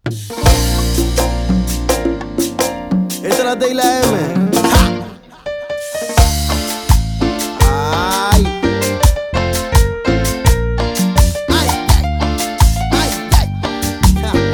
Esta es la T y la M. ¡Ja! Ay. Ay, ay, ay, ay.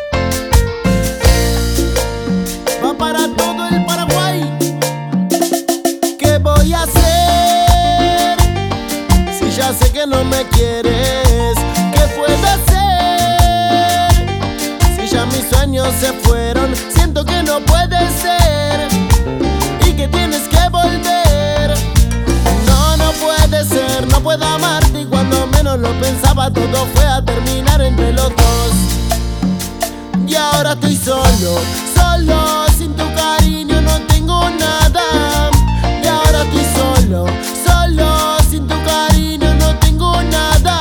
Ja. Va para todo el Paraguay. ¿Qué voy a hacer si ya sé que no me quieres? ¿Qué puedo hacer si ya mis sueños se fueron? Siento que no puede ser y que tienes que volver. No, no puede ser, no puedo amarte. Y cuando menos lo pensaba, todo fue a terminar entre los dos. Y ahora estoy solo, solo, sin tu cariño no tengo nada. Y ahora estoy solo, solo, sin tu cariño no tengo nada.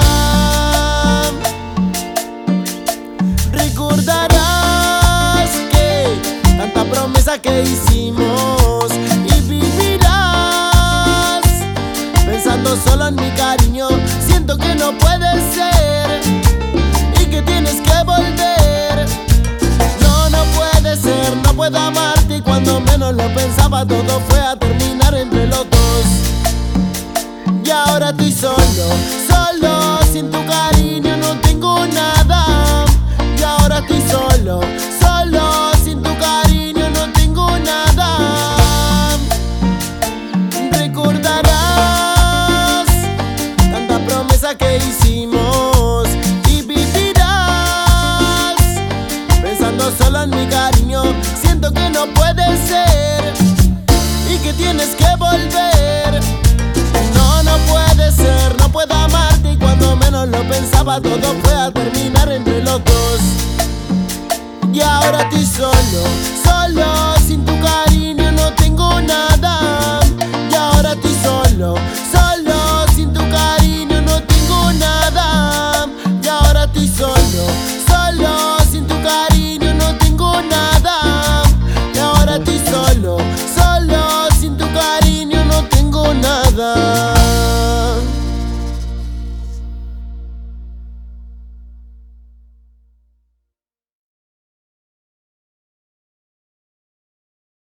Recordarás que tanta promesa que hicimos y vivirás pensando solo en mi cariño. Siento que no puede ser y que tienes que volver. No, no puede ser, no puedo amarte. Y cuando menos lo pensaba, todo fue a terminar entre los dos. Y ahora estoy solo, solo, sin tu cariño no tengo nada. Y ahora estoy solo, solo, sin tu cariño no tengo nada. Recordarás tanta promesa que hicimos y vivirás pensando solo en mi cariño. Siento que no puede ser y que tienes que volver. No, no puede ser, no puedo amarte. Y cuando menos lo pensaba, todo fue a terminar entre los dos. Y ahora estoy solo, solo, sin tu cariño no tengo nada.